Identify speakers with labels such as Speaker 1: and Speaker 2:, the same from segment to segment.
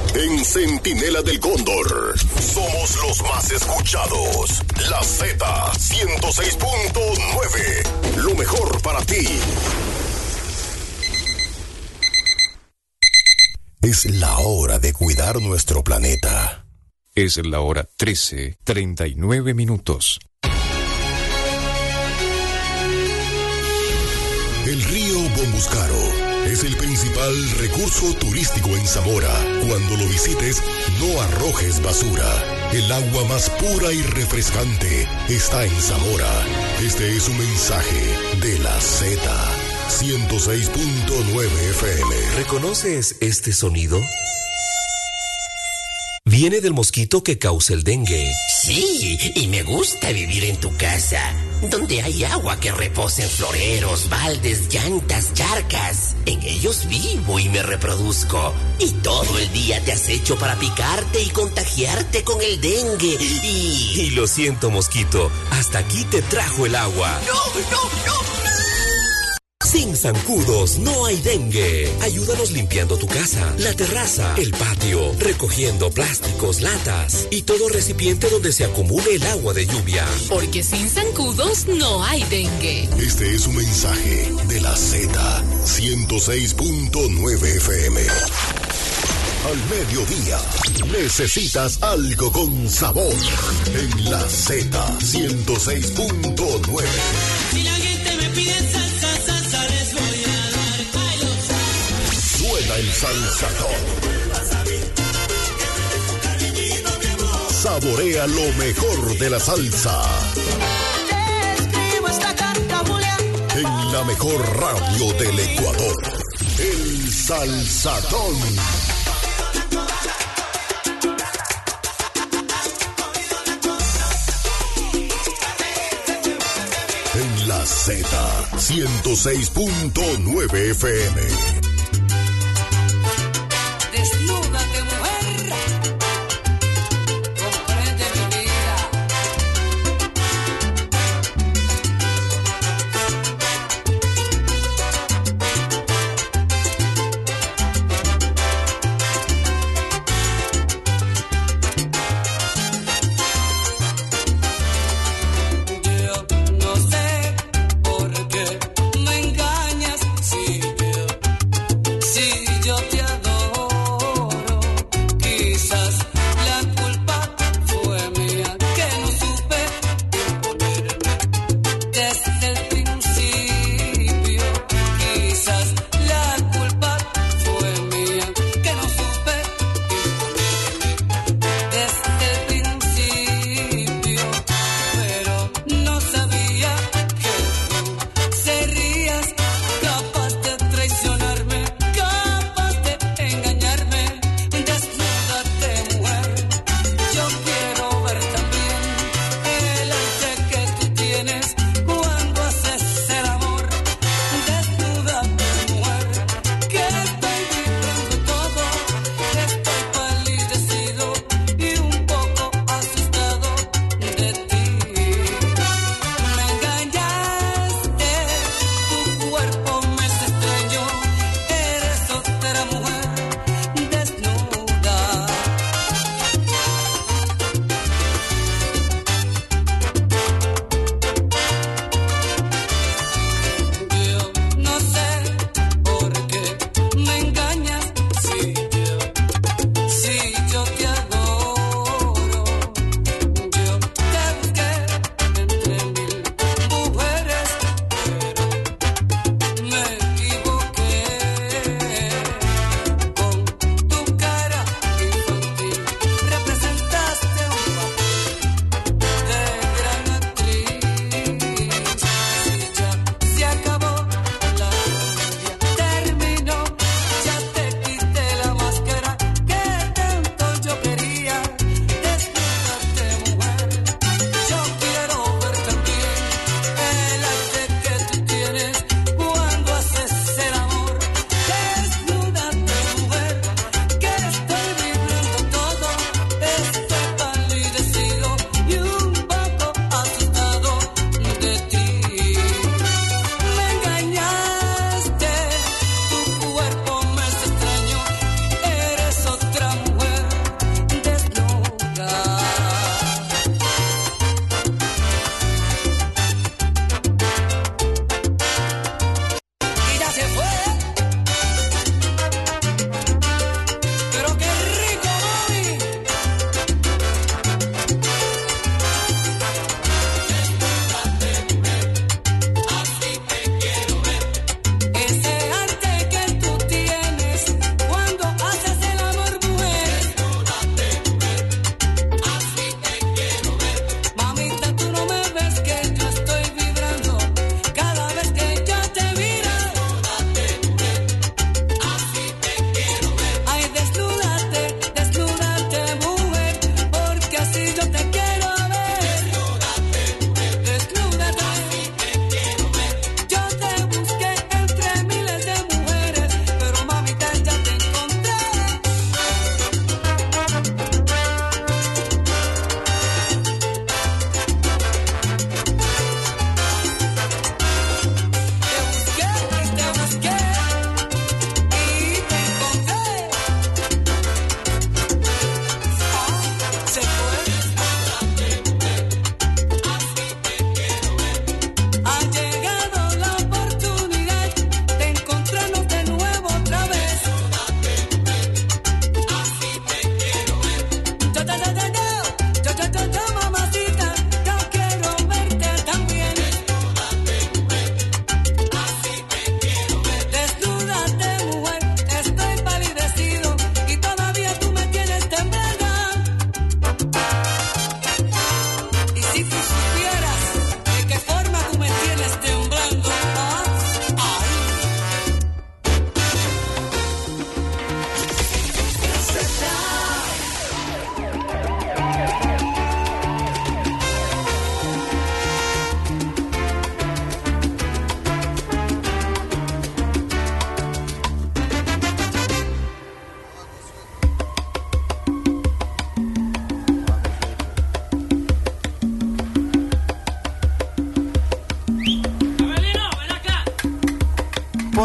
Speaker 1: En Centinela del Cóndor, somos los más escuchados. La Z 106.9, lo mejor para ti. Es la hora de cuidar nuestro planeta.
Speaker 2: Es la hora 13:39.
Speaker 1: El río Bombuscaro es el principal recurso turístico en Zamora. Cuando lo visites, no arrojes basura. El agua más pura y refrescante está en Zamora. Este es un mensaje de la Z 106.9 FM.
Speaker 3: ¿Reconoces este sonido? Viene del mosquito que causa el dengue.
Speaker 4: Sí, y me gusta vivir en tu casa, donde hay agua que reposa en floreros, baldes, llantas, charcas. En ellos vivo y me reproduzco. Y todo el día te acecho para picarte y contagiarte con el dengue.
Speaker 3: Y lo siento, mosquito, hasta aquí te trajo el agua.
Speaker 4: ¡No!
Speaker 3: Sin zancudos no hay dengue. Ayúdanos limpiando tu casa, la terraza, el patio, recogiendo plásticos, latas y todo recipiente donde se acumule el agua de lluvia.
Speaker 5: Porque sin zancudos no hay dengue.
Speaker 1: Este es un mensaje de la Z 106.9 FM. Al mediodía, necesitas algo con sabor en la Z 106.9.
Speaker 6: Si la gente me pide salsa, les voy a dar.
Speaker 1: Suena el salsatón. Saborea lo mejor de la salsa.
Speaker 6: Te escribo esta carta, Julia.
Speaker 1: En la mejor radio del Ecuador. El Salsatón. En la Z 106.9 FM.
Speaker 6: Desnúdate, mujer. Comprende mi vida. Yo no sé por qué me engañas si yo te adoro.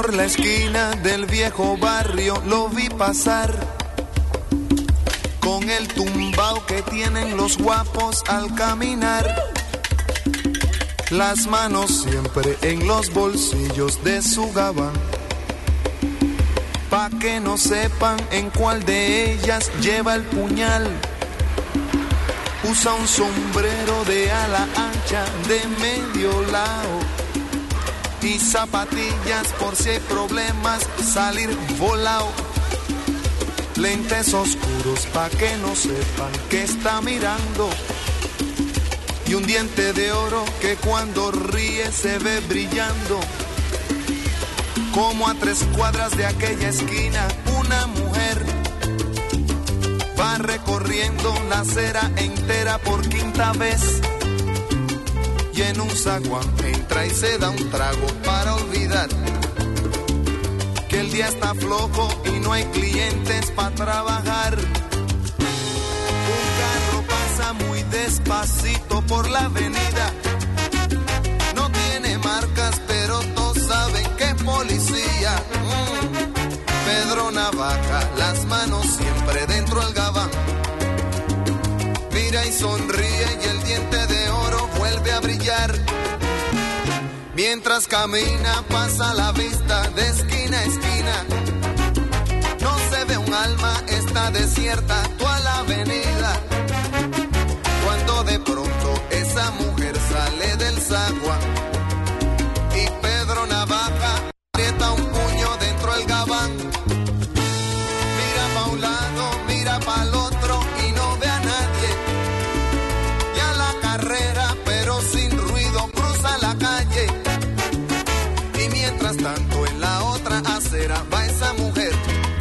Speaker 2: Por la esquina del viejo barrio lo vi pasar, con el tumbao que tienen los guapos al caminar, las manos siempre en los bolsillos de su gabán, pa' que no sepan en cuál de ellas lleva el puñal. Usa un sombrero de ala ancha de medio lado y zapatillas por si hay problemas salir volado. Lentes oscuros pa' que no sepan que está mirando, y un diente de oro que cuando ríe se ve brillando. Como a 3 cuadras de aquella esquina una mujer va recorriendo la acera entera por 5ª vez, y en un zaguán entra y se da un trago para olvidar que el día está flojo y no hay clientes para trabajar. Un carro pasa muy despacito por la avenida, no tiene marcas pero todos saben que es policía. Pedro Navaja, las manos siempre dentro del gabán, mira y sonríe y el diente de oro vuelve a brillar. Mientras camina pasa la vista de esquina a esquina, no se ve un alma, está desierta toda la avenida. Cuando de pronto esa mujer sale del zaguán y Pedro Navaja aprieta un puño dentro del gabán. Mira pa' un lado, mira pa' el otro y no ve a nadie. Ya la carrera, pero sin ruido, cruza la calle. Y mientras tanto en la otra acera va esa mujer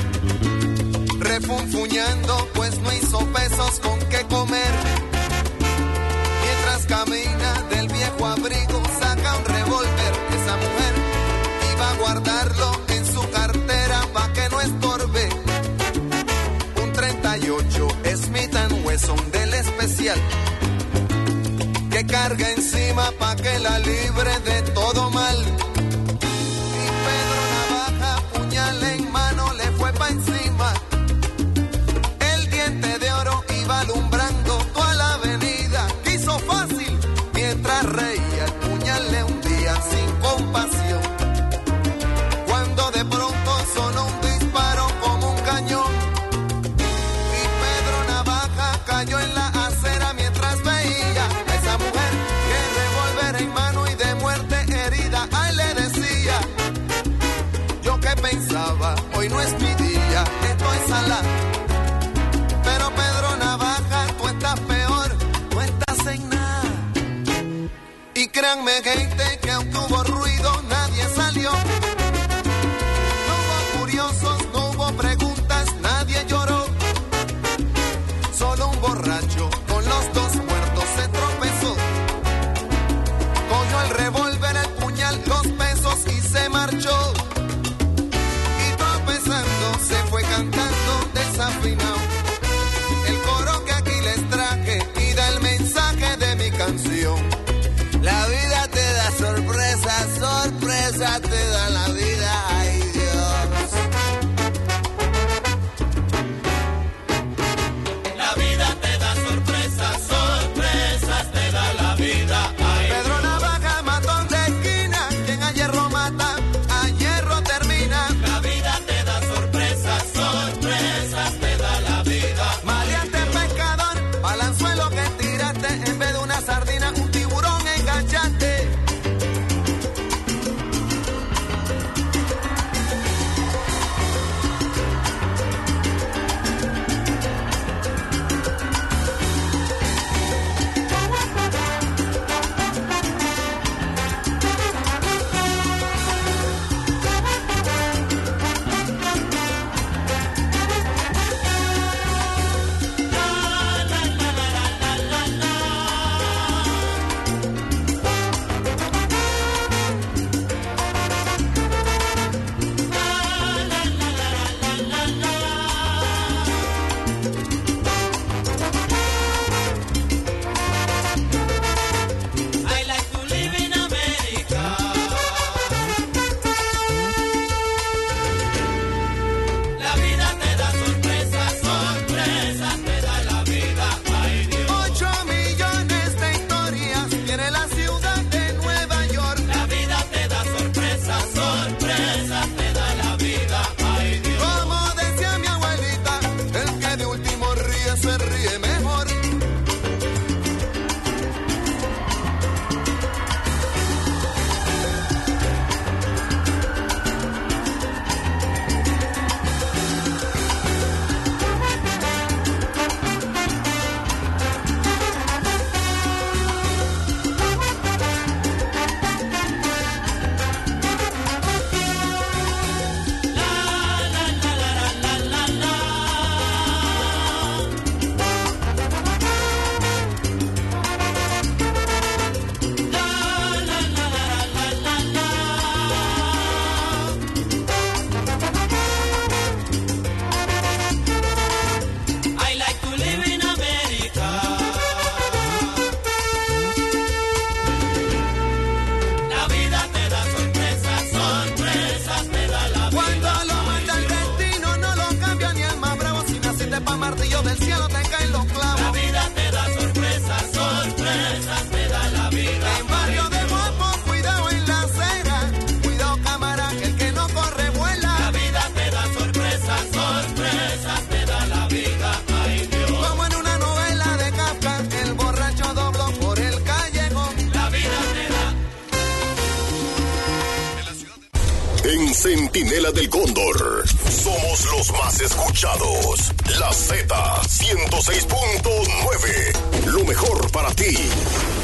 Speaker 2: refunfuñando, pues no hizo pesos con qué comer. Mientras camina del viejo abrigo saca un revólver. Esa mujer iba a guardarlo en su cartera pa' que no estorbe. Un 38 Smith & Wesson del especial que carga encima pa' que la libre de todo mal. Y Pedro Navaja, puñal en mano, le fue pa' encima. El diente de oro iba alumbrando toda la avenida. Quiso fácil mientras reía, el puñal le hundía sin compasión. Cuando de pronto sonó un disparo como un cañón y Pedro Navaja cayó en la acera mientras veía a esa mujer que revólver en mano y de muerte herida. Ay, le decía, yo que pensaba, hoy no es mi día, estoy sala. Pero Pedro Navaja, tú estás peor, no estás en nada. Y créanme gente que aunque hubo ruido nadie salió. No hubo curiosos, no hubo preguntas, nadie lloró. Solo un borracho con los 2 muertos se tropezó. Cogió el revólver, el puñal, los pesos y se marchó. Y tropezando se fue cantando desafinado el coro que aquí les traje y da el mensaje de mi canción. La vida te da sorpresa, sorpresa te da la vida, ay Dios.
Speaker 6: La vida te da sorpresa.
Speaker 2: martillo del cielo te caen los clavos.
Speaker 6: La vida te da sorpresas, sorpresas te da la vida.
Speaker 2: En barrio de Guapo, cuidado en la acera. Cuidado cámara, que el que no corre vuela.
Speaker 6: La vida te da sorpresas, sorpresas te da la vida. Ay Dios.
Speaker 2: Como en una novela de Kafka, el borracho dobló por el callejón.
Speaker 6: La vida te da.
Speaker 1: En Centinela del Cóndor, somos los más escuchados. La Z 106.9, lo mejor para ti.